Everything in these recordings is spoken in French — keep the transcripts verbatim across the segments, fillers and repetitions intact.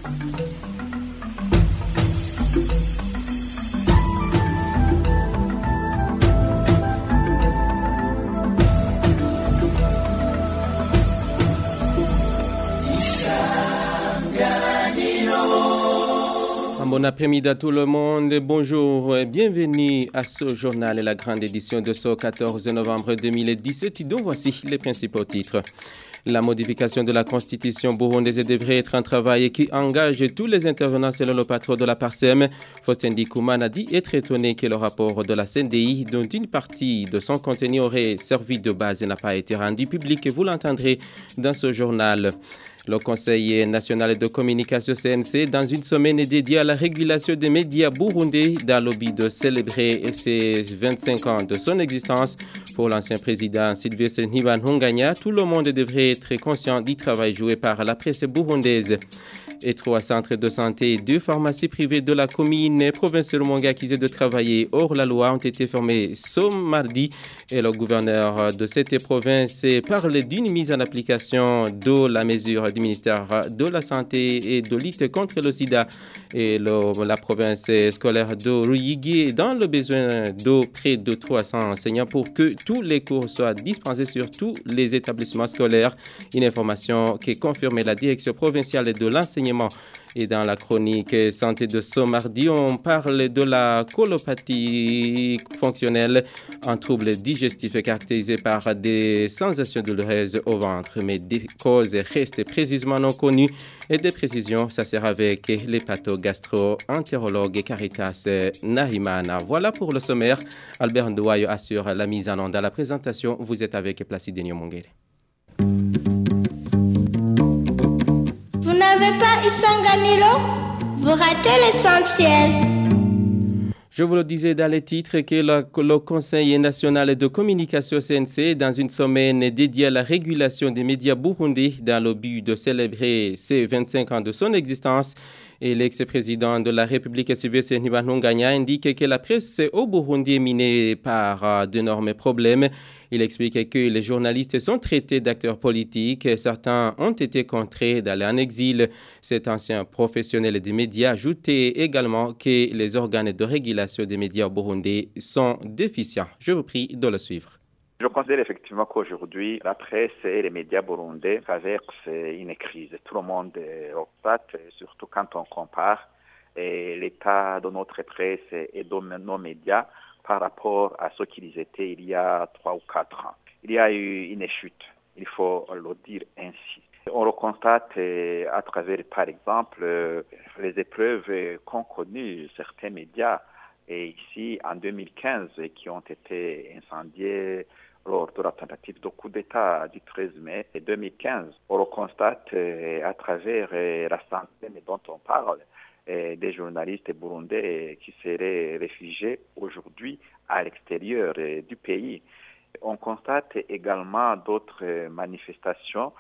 Bon après-midi à tout le monde, bonjour et bienvenue à ce journal et la grande édition de ce quatorze novembre deux mille dix-sept, dont voici les principaux titres. La modification de la constitution burundaise devrait être un travail qui engage tous les intervenants selon le patron de la Parsem. Faustin Ndikoumana a dit être étonné que le rapport de la C N D I, dont une partie de son contenu aurait servi de base, n'a pas été rendu public. Vous l'entendrez dans ce journal. Le Conseil national de communication C N C, dans une semaine dédiée à la régulation des médias burundais, dans le but de célébrer ses vingt-cinq ans de son existence. Pour l'ancien président Sylvestre Ntibantunganya, tout le monde devrait être conscient du travail joué par la presse burundaise. Et trois centres de santé et deux pharmacies privées de la commune province de Rumonge accusés de travailler hors la loi ont été fermés ce mardi. Et le gouverneur de cette province parle d'une mise en application de la mesure du ministère de la Santé et de lutte contre le sida. Et le, la province scolaire de Ruyigi est dans le besoin de près de trois cents enseignants pour que tous les cours soient dispensés sur tous les établissements scolaires. Une information qui est confirmée la direction provinciale de l'enseignement. Et dans la chronique santé de ce mardi, on parle de la colopathie fonctionnelle, un trouble digestif caractérisé par des sensations douloureuses au ventre, mais des causes restent précisément non connues. Et des précisions, ça sera avec l'hépatogastro-entérologue Caritas Nahimana. Voilà pour le sommaire. Albert Ndouayo assure la mise en onde à la présentation. Vous êtes avec Placide Nyomongere. Vous n'avez pas Isanganilo? Vous ratez l'essentiel. Je vous le disais dans les titres que le, le Conseil national de communication C N C, dans une semaine dédiée à la régulation des médias burundais dans le but de célébrer ses vingt-cinq ans de son existence, et l'ex-président de la République Sylvestre Ntibantunganya indique que la presse au Burundi est minée par uh, d'énormes problèmes. Il explique que les journalistes sont traités d'acteurs politiques. Certains ont été contraints d'aller en exil. Cet ancien professionnel des médias ajoutait également que les organes de régulation des médias burundais sont déficients. Je vous prie de le suivre. Je considère effectivement qu'aujourd'hui, la presse et les médias burundais traversent une crise. Tout le monde constate, surtout quand on compare l'état de notre presse et de nos médias par rapport à ce qu'ils étaient il y a trois ou quatre ans. Il y a eu une chute, il faut le dire ainsi. On le constate à travers, par exemple, les épreuves qu'ont connues certains médias et ici en deux mille quinze qui ont été incendiés lors de la tentative de coup d'État du treize mai deux mille quinze. On le constate à travers la centaine dont on parle des journalistes burundais qui seraient réfugiés aujourd'hui à l'extérieur du pays. On constate également d'autres manifestations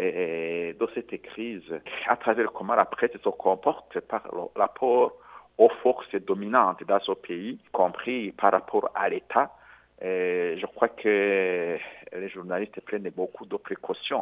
de cette crise à travers comment la presse se comporte par rapport aux forces dominantes dans ce pays, y compris par rapport à l'État. Et je crois que les journalistes prennent beaucoup de précautions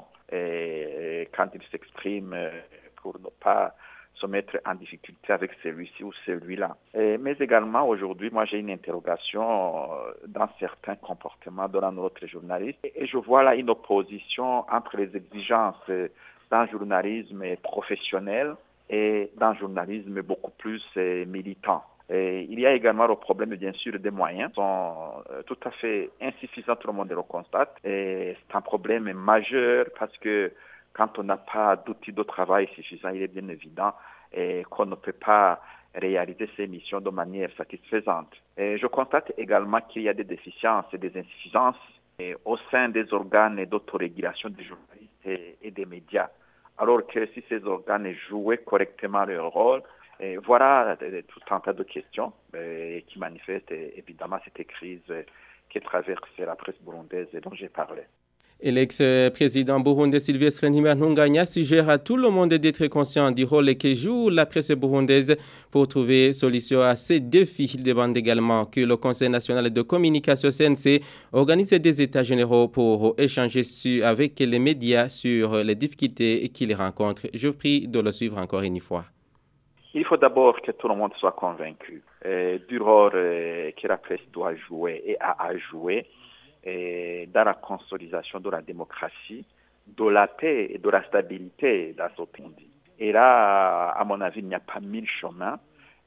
et quand ils s'expriment pour ne pas se mettre en difficulté avec celui-ci ou celui-là. Et, mais également aujourd'hui, moi j'ai une interrogation dans certains comportements de notre journaliste et je vois là une opposition entre les exigences d'un journalisme professionnel et d'un journalisme beaucoup plus militant. Et il y a également le problème, bien sûr, des moyens qui sont tout à fait insuffisants, tout le monde le constate. Et c'est un problème majeur parce que quand on n'a pas d'outils de travail suffisants, il est bien évident et qu'on ne peut pas réaliser ces missions de manière satisfaisante. Et je constate également qu'il y a des déficiences et des insuffisances et au sein des organes d'autorégulation des journalistes et, et des médias. Alors que si ces organes jouaient correctement leur rôle, et voilà tout un tas de questions et qui manifestent évidemment cette crise qui traverse la presse burundaise dont j'ai parlé. Et l'ex-président burundais Sylvestre Ntibantunganya suggère à tout le monde d'être conscient du rôle que joue la presse burundaise pour trouver solution à ces défis. Il demande également que le Conseil national de communication C N C organise des états généraux pour échanger avec les médias sur les difficultés qu'ils rencontrent. Je vous prie de le suivre encore une fois. Il faut d'abord que tout le monde soit convaincu euh, du rôle euh, que la presse doit jouer et a à jouer euh, dans la consolidation de la démocratie, de la paix et de la stabilité dans ce pays. Et là, à mon avis, il n'y a pas mille chemins.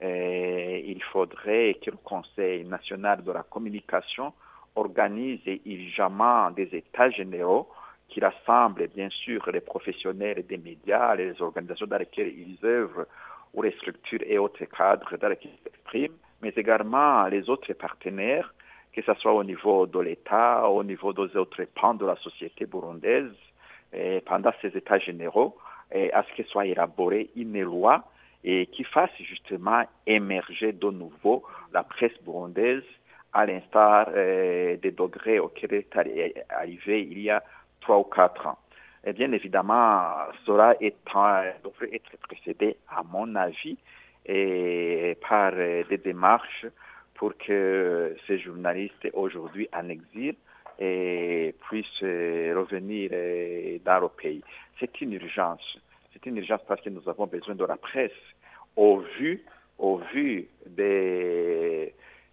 Et il faudrait que le Conseil national de la communication organise urgemment des états généraux qui rassemblent bien sûr les professionnels des médias, les organisations dans lesquelles ils œuvrent, ou les structures et autres cadres dans lesquels ils s'expriment, mais également les autres partenaires, que ce soit au niveau de l'État, au niveau des autres pans de la société burundaise, et pendant ces états généraux, et à ce que soit élaborée une loi et qui fasse justement émerger de nouveau la presse burundaise à l'instar euh, des degrés auxquels elle est arrivée il y a trois ou quatre ans. Et bien évidemment, cela étant, devrait être précédé, à mon avis, et par euh, des démarches pour que ces journalistes aujourd'hui en exil et puissent euh, revenir euh, dans le pays. C'est une urgence. C'est une urgence parce que nous avons besoin de la presse au vu, au vu des,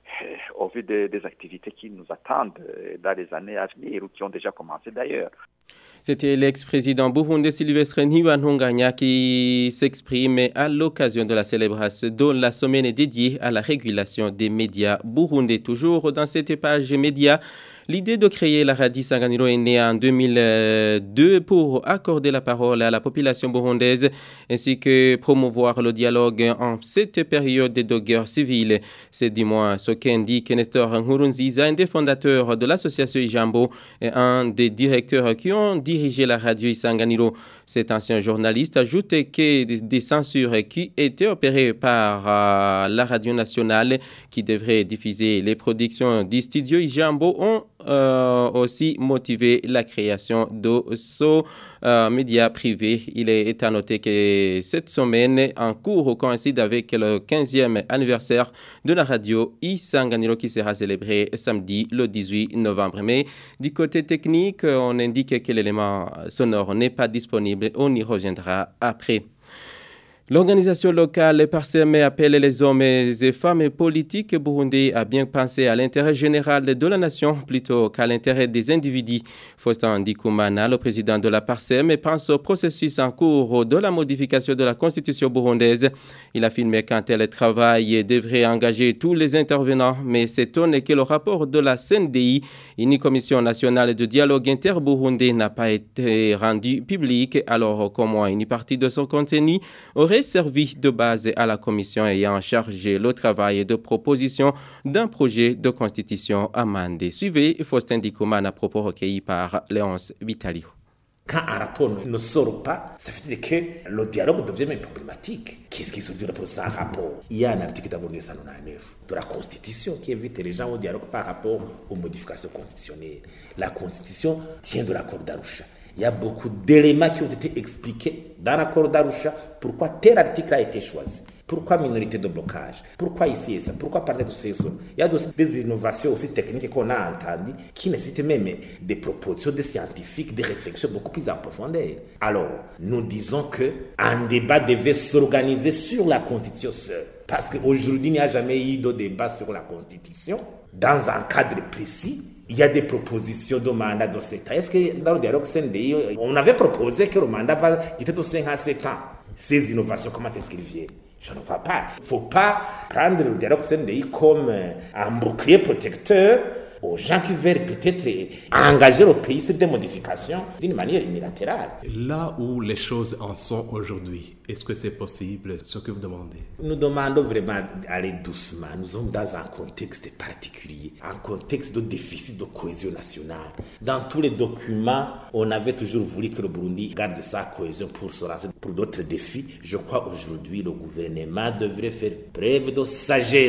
au vu des, des activités qui nous attendent dans les années à venir ou qui ont déjà commencé d'ailleurs. C'était l'ex-président burundais Sylvestre Ntibantunganya qui s'exprime à l'occasion de la célébration de la semaine dédiée à la régulation des médias burundais. Toujours dans cette page médias, l'idée de créer la Radio Isanganiro est née en deux mille deux pour accorder la parole à la population burundaise ainsi que promouvoir le dialogue en cette période de guerre civile. C'est du moins ce qu'indique Nestor Nkurunziza, un des fondateurs de l'association Ijambo et un des directeurs qui ont dirigé la radio Isanganiro. Cet ancien journaliste ajoute que des censures qui étaient opérées par euh, la radio nationale qui devrait diffuser les productions du studio Ijambo ont Euh, aussi motiver la création de ce euh, média privé. Il est à noter que cette semaine en cours coïncide avec le quinzième anniversaire de la radio Isanganiro qui sera célébré samedi le dix-huit novembre. Mais du côté technique, on indique que l'élément sonore n'est pas disponible. On y reviendra après. L'organisation locale Parsem appelle les hommes et femmes politiques burundais à bien penser à l'intérêt général de la nation plutôt qu'à l'intérêt des individus. Faustin Ndikumana, le président de la Parsem, pense au processus en cours de la modification de la constitution burundaise. Il affirme qu'un tel travail devrait engager tous les intervenants, mais s'étonne que le rapport de la C N D I, une commission nationale de dialogue inter-burundais, n'a pas été rendu public, alors comment une partie de son contenu aurait servi de base à la commission ayant chargé le travail de proposition d'un projet de constitution amendé. Suivez Faustin Ndikumana à propos recueillis par Léonce Vitalio. Quand un rapport ne sort pas, ça veut dire que le dialogue devient même problématique. Qu'est-ce qui se dit pour ça, un rapport? Il y a un article d'abord de cent quatre-vingt-neuf de la Constitution qui invite les gens au dialogue par rapport aux modifications constitutionnelles. La Constitution tient de l'accord d'Arusha. Il y a beaucoup d'éléments qui ont été expliqués dans l'accord d'Arusha. Pourquoi tel article a été choisi? Pourquoi minorité de blocage? Pourquoi ici et ça? Pourquoi parler de ces choses? Il y a des innovations aussi techniques qu'on a entendues qui nécessitent même des propositions des scientifiques, des réflexions beaucoup plus en profondeur. Alors, nous disons qu'un débat devait s'organiser sur la Constitution seule. Parce qu'aujourd'hui, il n'y a jamais eu de débat sur la Constitution dans un cadre précis. Il y a des propositions de mandat de sept ans. Est-ce que dans le dialogue C N D I, on avait proposé que le mandat va quitter de cinq à sept ans? Ces innovations, comment est-ce qu'ils viennent? Je ne vois pas. Il ne faut pas prendre le dialogue C N D I comme un bouclier protecteur aux gens qui veulent peut-être engager le pays sur des modifications d'une manière unilatérale. Là où les choses en sont aujourd'hui, est-ce que c'est possible, ce que vous demandez? Nous demandons vraiment d'aller doucement. Nous sommes dans un contexte particulier, un contexte de déficit de cohésion nationale. Dans tous les documents, on avait toujours voulu que le Burundi garde sa cohésion pour se lancer pour d'autres défis. Je crois aujourd'hui le gouvernement devrait faire preuve de sagesse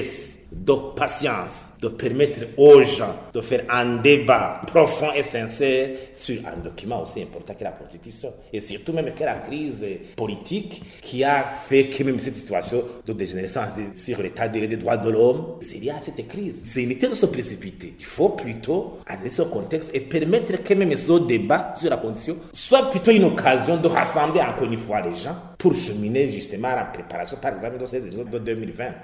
de patience, de permettre aux gens de faire un débat profond et sincère sur un document aussi important que la Constitution. Et surtout même que la crise politique qui a fait que même cette situation de dégénérescence sur l'état des droits de l'homme, c'est lié à cette crise. C'est inutile de se précipiter. Il faut plutôt analyser ce contexte et permettre que même ce débat sur la Constitution soit plutôt une occasion de rassembler encore une fois les gens pour cheminer justement à la préparation, par exemple, de ces élections de deux mille vingt.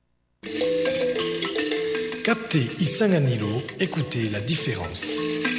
Captez Isanganilo, écoutez la différence.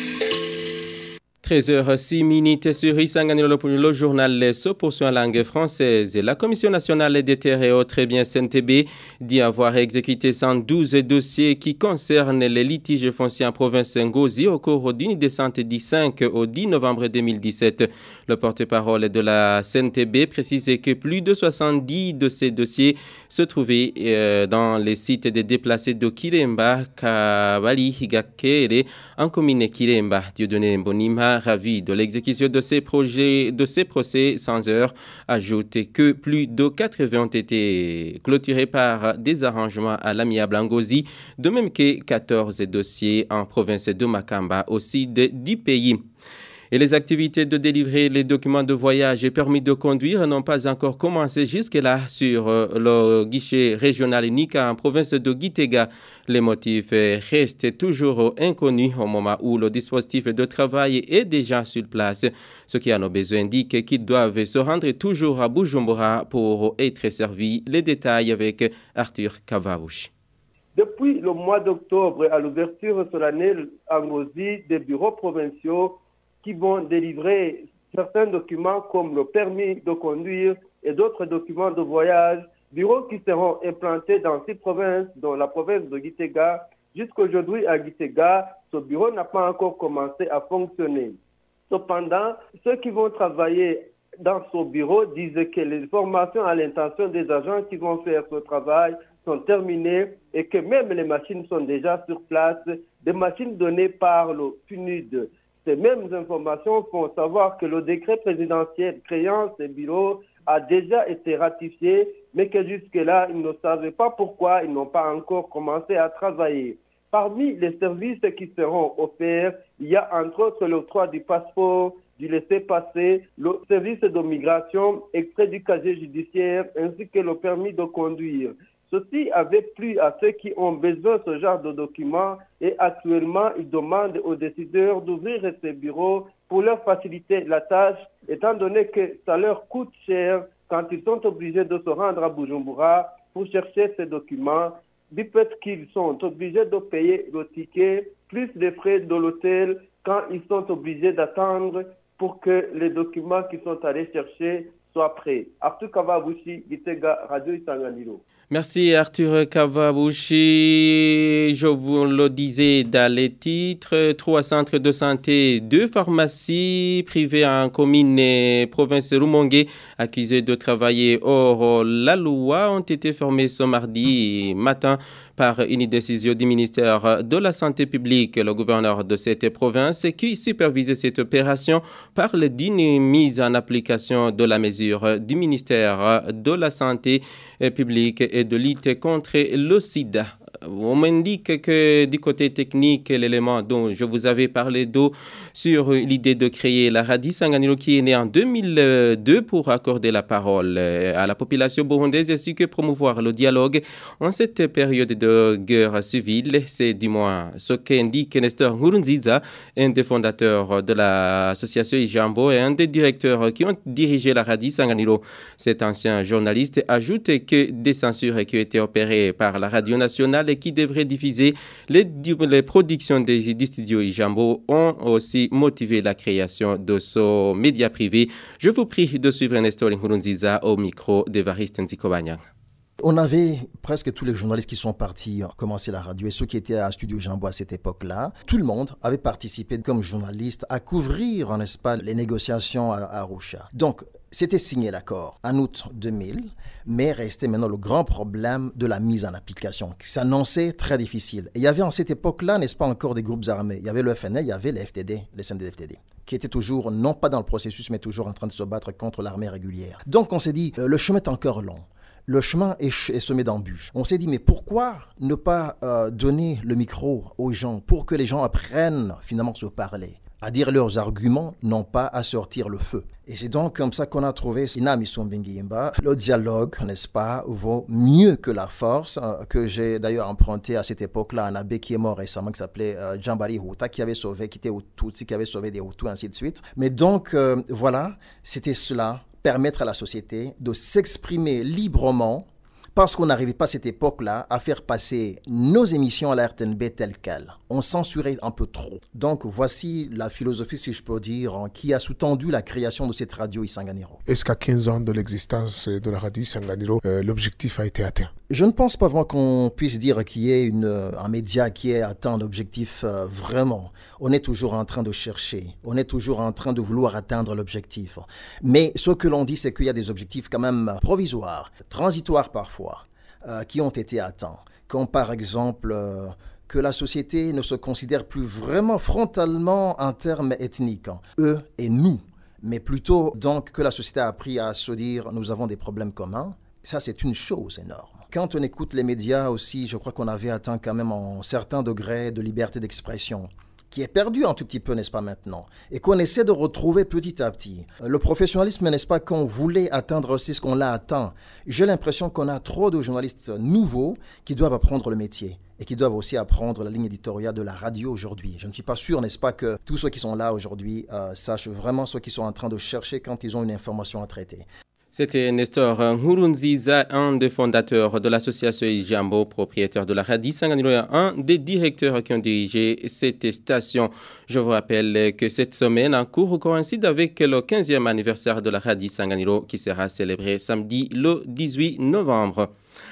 treize heures six minutes sur Isanganilo pour le journal se poursuit en langue française. La Commission nationale des terres et autres biens C N T B dit avoir exécuté cent douze dossiers qui concernent les litiges fonciers en province Ngozi au cours d'une descente du cinq au dix novembre deux mille dix-sept. Le porte-parole de la C N T B précisait que plus de soixante-dix de ces dossiers se trouvaient euh, dans les sites des déplacés de Kiremba, Kabali, Higakere, en commune Kiremba. Dieudonné Mbonima, ravi de l'exécution de ces projets, de ces procès sans heure, ajoute que plus de quatre-vingts ont été clôturés par des arrangements à l'amiable Ngozi, de même que quatorze dossiers en province de Makamba, aussi de dix pays. Et les activités de délivrer les documents de voyage et permis de conduire n'ont pas encore commencé jusque-là sur le guichet régional unique en province de Gitega. Les motifs restent toujours inconnus au moment où le dispositif de travail est déjà sur place. Ce qui a nos besoins indique qu'ils doivent se rendre toujours à Bujumbura pour être servis. Les détails avec Arthur Kavaouchi. Depuis le mois d'octobre, à l'ouverture solennelle à Ngozi des bureaux provinciaux qui vont délivrer certains documents comme le permis de conduire et d'autres documents de voyage, bureaux qui seront implantés dans six provinces, dont la province de Gitega. Jusqu'aujourd'hui à Gitega, ce bureau n'a pas encore commencé à fonctionner. Cependant, ceux qui vont travailler dans ce bureau disent que les formations à l'intention des agents qui vont faire ce travail sont terminées et que même les machines sont déjà sur place, des machines données par le P N U D. Ces mêmes informations font savoir que le décret présidentiel créant ces bureaux a déjà été ratifié, mais que jusque-là, ils ne savaient pas pourquoi ils n'ont pas encore commencé à travailler. Parmi les services qui seront offerts, il y a entre autres l'octroi du passeport, du laissez-passer, le service de migration, extrait du casier judiciaire, ainsi que le permis de conduire. Ceci avait plu à ceux qui ont besoin de ce genre de documents et actuellement, ils demandent aux décideurs d'ouvrir ces bureaux pour leur faciliter la tâche, étant donné que ça leur coûte cher quand ils sont obligés de se rendre à Bujumbura pour chercher ces documents, du fait qu'ils sont obligés de payer le ticket, plus les frais de l'hôtel quand ils sont obligés d'attendre pour que les documents qu'ils sont allés chercher soient prêts. Arthur Kavaouchi, Gitega, Radio Isanganilo. Merci Arthur Kavaouchi. Je vous le disais dans les titres, trois centres de santé, deux pharmacies privées en commune et province Rumongue accusés de travailler hors la loi ont été fermés ce mardi matin par une décision du ministère de la Santé publique. Le gouverneur de cette province qui supervisait cette opération parle d'une mise en application de la mesure du ministère de la Santé publique et de lutte contre le sida. On m'indique que du côté technique, l'élément dont je vous avais parlé d'eau sur l'idée de créer la radio Isanganilo qui est née en deux mille deux pour accorder la parole à la population burundaise ainsi que promouvoir le dialogue en cette période de guerre civile. C'est du moins ce qu'indique Nestor Nkurunziza, un des fondateurs de l'association Ijambo et un des directeurs qui ont dirigé la radio Isanganilo. Cet ancien journaliste ajoute que des censures qui ont été opérées par la radio nationale et qui devraient diffuser les, les productions des, des studios Ijambo ont aussi motivé la création de ce média privé. Je vous prie de suivre Nestor Nkurunziza au micro d'Evariste Nzikobanya. On avait presque tous les journalistes qui sont partis commencer la radio et ceux qui étaient à Studio Jambo à cette époque-là. Tout le monde avait participé comme journaliste à couvrir, n'est-ce pas, les négociations à, à Arusha. Donc, c'était signé l'accord en août deux mille, mais restait maintenant le grand problème de la mise en application, qui s'annonçait très difficile. Et il y avait en cette époque-là, n'est-ce pas, encore des groupes armés. Il y avait le F N L, il y avait les F T D, les S N D F T D, qui étaient toujours, non pas dans le processus, mais toujours en train de se battre contre l'armée régulière. Donc, on s'est dit, euh, le chemin est encore long. le chemin est, ch- est semé d'embûches. On s'est dit, mais pourquoi ne pas euh, donner le micro aux gens pour que les gens apprennent finalement à se parler, à dire leurs arguments, non pas à sortir le feu. Et c'est donc comme ça qu'on a trouvé Inami Sombengimba. Le dialogue, n'est-ce pas, vaut mieux que la force, euh, que j'ai d'ailleurs emprunté à cette époque-là un abbé qui est mort récemment, qui s'appelait euh, Jambari Huta, qui avait sauvé, qui était Tutsi, qui avait sauvé des Hutus, ainsi de suite. Mais donc, euh, voilà, c'était cela, permettre à la société de s'exprimer librement, parce qu'on n'arrivait pas à cette époque-là à faire passer nos émissions à la R T N B telles quelles. On censurait un peu trop. Donc voici la philosophie, si je peux dire, qui a sous-tendu la création de cette radio Isanganiro. Est-ce qu'à quinze ans de l'existence de la radio Isanganiro, euh, l'objectif a été atteint? Je ne pense pas vraiment qu'on puisse dire qu'il y ait une, un média qui ait atteint l'objectif euh, vraiment. On est toujours en train de chercher, on est toujours en train de vouloir atteindre l'objectif. Mais ce que l'on dit, c'est qu'il y a des objectifs quand même provisoires, transitoires parfois, euh, qui ont été atteints. Comme par exemple euh, que la société ne se considère plus vraiment frontalement en termes ethniques, eux et nous, mais plutôt donc que la société a appris à se dire nous avons des problèmes communs. Ça, c'est une chose énorme. Quand on écoute les médias aussi, je crois qu'on avait atteint quand même un certain degré de liberté d'expression, qui est perdu un tout petit peu, n'est-ce pas, maintenant, et qu'on essaie de retrouver petit à petit. Le professionnalisme, n'est-ce pas, qu'on voulait atteindre aussi ce qu'on l'a atteint. J'ai l'impression qu'on a trop de journalistes nouveaux qui doivent apprendre le métier et qui doivent aussi apprendre la ligne éditoriale de la radio aujourd'hui. Je ne suis pas sûr, n'est-ce pas, que tous ceux qui sont là aujourd'hui euh, sachent vraiment ce qu'ils sont en train de chercher quand ils ont une information à traiter. C'était Nestor Nkurunziza, un des fondateurs de l'association Ijambo, propriétaire de la radio Isanganiro, un des directeurs qui ont dirigé cette station. Je vous rappelle que cette semaine en cours coïncide avec le quinzième anniversaire de la radio Isanganiro qui sera célébré samedi le dix-huit novembre.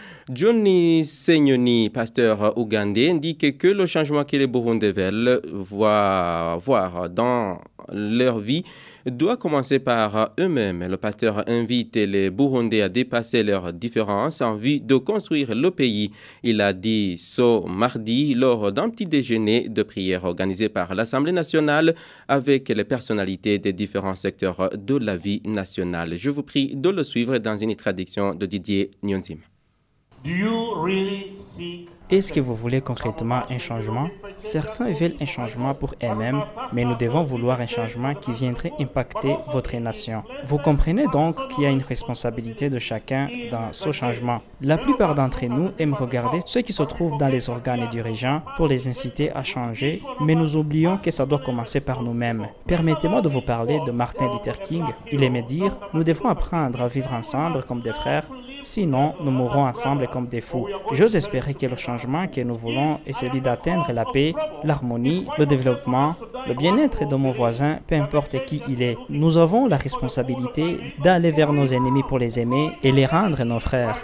Johnny Segnoni, pasteur ougandais, indique que le changement que les Burundais veulent voir, voir dans leur vie doit commencer par eux-mêmes. Le pasteur invite les Burundais à dépasser leurs différences en vue de construire le pays. Il a dit ce mardi lors d'un petit déjeuner de prière organisé par l'Assemblée nationale avec les personnalités des différents secteurs de la vie nationale. Je vous prie de le suivre dans une traduction de Didier Nyonzim. Est-ce que vous voulez concrètement un changement? Certains veulent un changement pour eux-mêmes, mais nous devons vouloir un changement qui viendrait impacter votre nation. Vous comprenez donc qu'il y a une responsabilité de chacun dans ce changement. La plupart d'entre nous aiment regarder ceux qui se trouvent dans les organes dirigeants pour les inciter à changer, mais nous oublions que ça doit commencer par nous-mêmes. Permettez-moi de vous parler de Martin Luther King. Il aimait dire « Nous devons apprendre à vivre ensemble comme des frères, sinon nous mourrons ensemble comme des fous ». J'ose espérer que le changement que nous voulons est celui d'atteindre la paix, l'harmonie, le développement, le bien-être de mon voisin, peu importe qui il est. Nous avons la responsabilité d'aller vers nos ennemis pour les aimer et les rendre nos frères.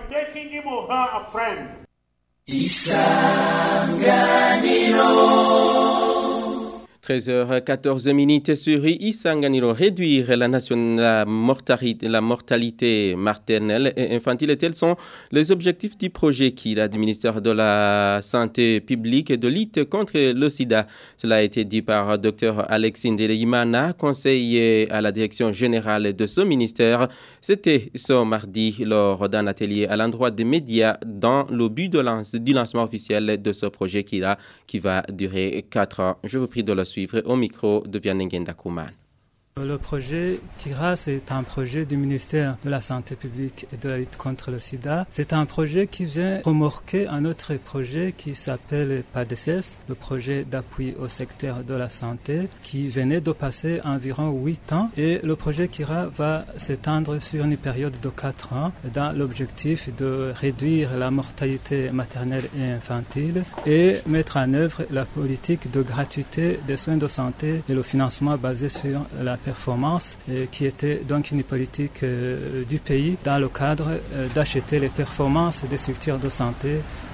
treize heures quatorze minutes sur Isanganiro. Réduire la, nation, la, mortalité, la mortalité maternelle et infantile, tels sont les objectifs du projet qui a du ministère de la Santé publique et de lutte contre le sida. Cela a été dit par Dr Alexis Ndelimana, conseiller à la direction générale de ce ministère. C'était ce mardi lors d'un atelier à l'endroit des médias dans le but de lance, du lancement officiel de ce projet qui, a, qui va durer quatre ans. Je vous prie de le suivre au micro de Vianengenda Kouman. Le projet Kira, c'est un projet du ministère de la Santé publique et de la lutte contre le sida. C'est un projet qui vient remorquer un autre projet qui s'appelle P A D C S, le projet d'appui au secteur de la santé, qui venait de passer environ huit ans. Et le projet Kira va s'étendre sur une période de quatre ans dans l'objectif de réduire la mortalité maternelle et infantile et mettre en œuvre la politique de gratuité des soins de santé et le financement basé sur la performance, euh, qui était donc une politique euh, du pays dans le cadre euh, d'acheter les performances des structures de santé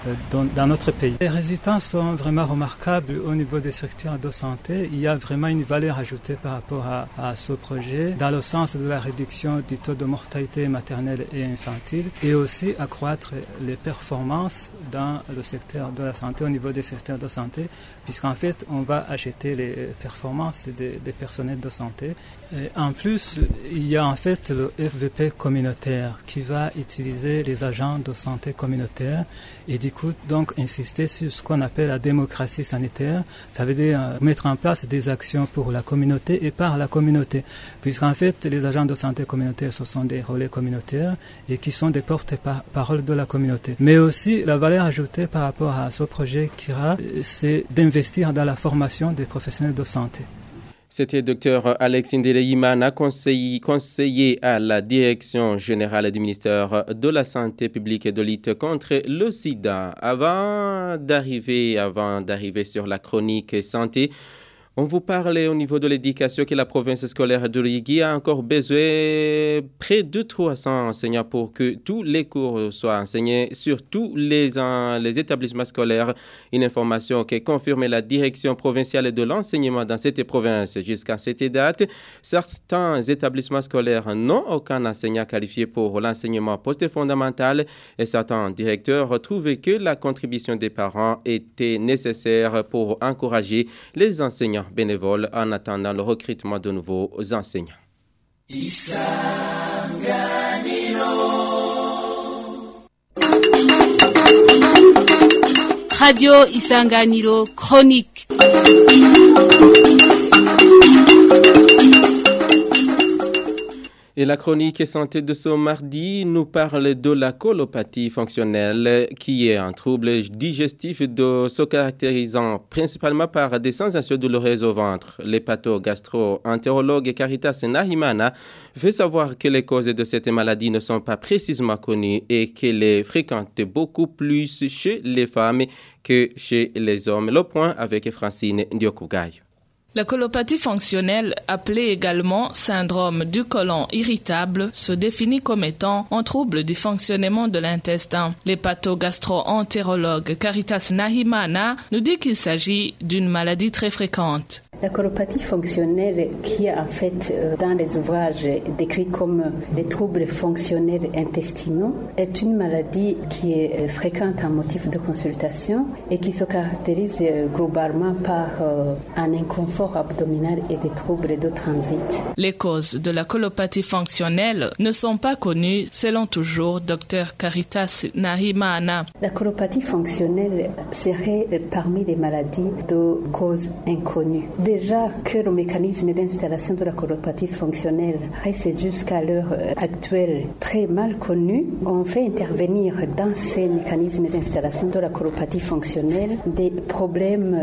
dans, dans notre pays. Les résultats sont vraiment remarquables au niveau des structures de santé. Il y a vraiment une valeur ajoutée par rapport à, à ce projet, dans le sens de la réduction du taux de mortalité maternelle et infantile, et aussi accroître les performances dans le secteur de la santé, au niveau des secteurs de santé, puisqu'en fait, on va acheter les performances des, des personnels de santé. Et en plus, il y a en fait le F V P communautaire qui va utiliser les agents de santé communautaire et du coup, donc, insister sur ce qu'on appelle la démocratie sanitaire. Ça veut dire euh, mettre en place des actions pour la communauté et par la communauté, puisqu'en fait, les agents de santé communautaire, ce sont des relais communautaires et qui sont des porte-parole de la communauté. Mais aussi, la valeur ajoutée par rapport à ce projet Kira, c'est d'investir dans la formation des professionnels de santé. C'était Dr Alex Ndeleimana, conseiller, conseiller à la direction générale du ministère de la Santé publique et de lutte contre le sida. Avant d'arriver, avant d'arriver sur la chronique santé, on vous parlait au niveau de l'éducation que la province scolaire de Régui a encore besoin près de trois cents enseignants pour que tous les cours soient enseignés sur tous les, les établissements scolaires. Une information qui confirme la direction provinciale de l'enseignement dans cette province. Jusqu'à cette date, certains établissements scolaires n'ont aucun enseignant qualifié pour l'enseignement post-fondamental et certains directeurs trouvaient que la contribution des parents était nécessaire pour encourager les enseignants bénévoles en attendant le recrutement de nouveaux enseignants. Radio Isanganiro Chronique. Et la chronique santé de ce mardi nous parle de la colopathie fonctionnelle, qui est un trouble digestif de, se caractérisant principalement par des sensations douloureuses au ventre. L'hépato-gastro-entérologue Caritas Nahimana fait savoir que les causes de cette maladie ne sont pas précisément connues et qu'elle est fréquente beaucoup plus chez les femmes que chez les hommes. Le point avec Francine Ndiokougaï. La colopathie fonctionnelle, appelée également syndrome du côlon irritable, se définit comme étant un trouble du fonctionnement de l'intestin. L'hépato-gastro-entérologue Caritas Nahimana nous dit qu'il s'agit d'une maladie très fréquente. La colopathie fonctionnelle, qui est en fait dans les ouvrages décrits comme les troubles fonctionnels intestinaux, est une maladie qui est fréquente en motif de consultation et qui se caractérise globalement par un inconfort abdominal et des troubles de transit. Les causes de la colopathie fonctionnelle ne sont pas connues, selon toujours Dr Caritas Nahimana. La colopathie fonctionnelle serait parmi les maladies de cause inconnue. Déjà que le mécanisme d'installation de la colopathie fonctionnelle reste jusqu'à l'heure actuelle très mal connu, on fait intervenir dans ces mécanismes d'installation de la colopathie fonctionnelle des problèmes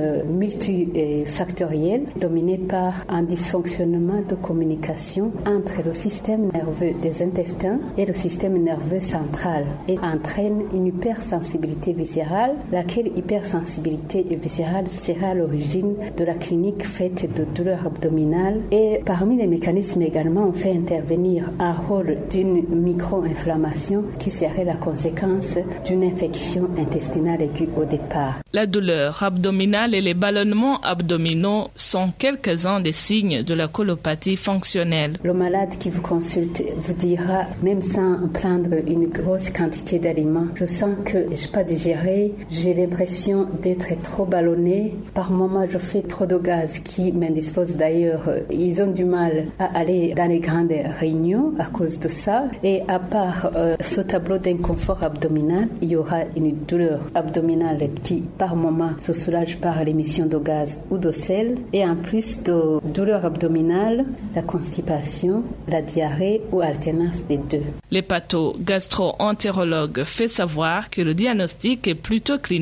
multifactoriels dominés par un dysfonctionnement de communication entre le système nerveux des intestins et le système nerveux central et entraîne une hypersensibilité viscérale, laquelle hypersensibilité viscérale sera à l'origine de la clinique faite de douleurs abdominales. Et parmi les mécanismes également, on fait intervenir un rôle d'une micro-inflammation qui serait la conséquence d'une infection intestinale aiguë au départ. La douleur abdominale et les ballonnements abdominaux sont quelques-uns des signes de la colopathie fonctionnelle. Le malade qui vous consulte vous dira, même sans prendre une grosse quantité d'aliments, je sens que je n'ai pas digéré, j'ai l'impression d'être trop ballonné. Par moments, je fais trop de gaz qui m'indispose d'ailleurs. Ils ont du mal à aller dans les grandes réunions à cause de ça. Et à part euh, ce tableau d'inconfort abdominal, il y aura une douleur abdominale qui, par moment, se soulage par l'émission de gaz ou de sel. Et en plus de douleur abdominale, la constipation, la diarrhée ou alternance des deux. L'hépato-gastro-entérologue fait savoir que le diagnostic est plutôt clinique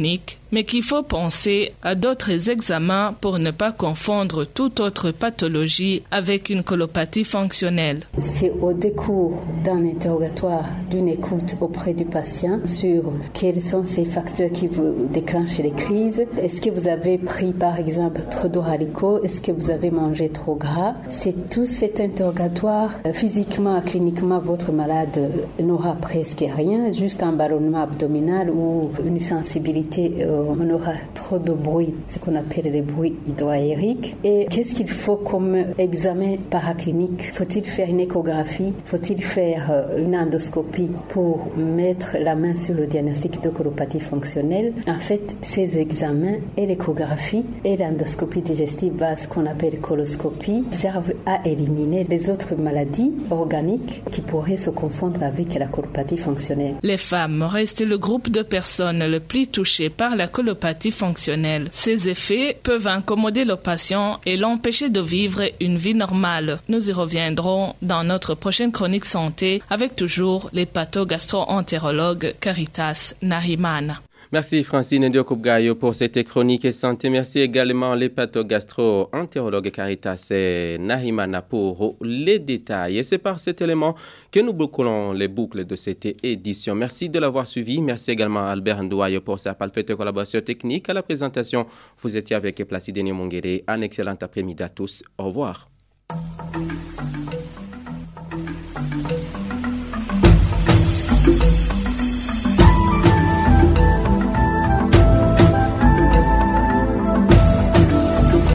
mais qu'il faut penser à d'autres examens pour ne pas confondre toute autre pathologie avec une colopathie fonctionnelle. C'est au décours d'un interrogatoire, d'une écoute auprès du patient sur quels sont ces facteurs qui vous déclenchent les crises. Est-ce que vous avez pris par exemple trop de haricots? Est-ce que vous avez mangé trop gras? C'est tout cet interrogatoire. Physiquement, cliniquement, votre malade n'aura presque rien, juste un ballonnement abdominal ou une sensibilité, euh, on aura trop de bruit, ce qu'on appelle les bruits hydroaériques. Et qu'est-ce qu'il faut comme examen paraclinique? Faut-il faire une échographie? Faut-il faire euh, une endoscopie pour mettre la main sur le diagnostic de colopathie fonctionnelle? En fait, ces examens et l'échographie et l'endoscopie digestive basse qu'on appelle coloscopie servent à éliminer les autres maladies organiques qui pourraient se confondre avec la colopathie fonctionnelle. Les femmes restent le groupe de personnes le plus touché par la colopathie fonctionnelle. Ces effets peuvent incommoder le patient et l'empêcher de vivre une vie normale. Nous y reviendrons dans notre prochaine chronique santé avec toujours l'hépatogastro-entérologue Caritas Nahimana. Merci Francine Ndiokubgayo pour cette chronique santé. Merci également l'hépatogastro-entérologue Caritas Nahimana pour les détails. Et c'est par cet élément que nous bouclons les boucles de cette édition. Merci de l'avoir suivi. Merci également à Albert Ndouaye pour sa parfaite collaboration technique. À la présentation, vous étiez avec Placide Niomongere. Un excellent après-midi à tous. Au revoir.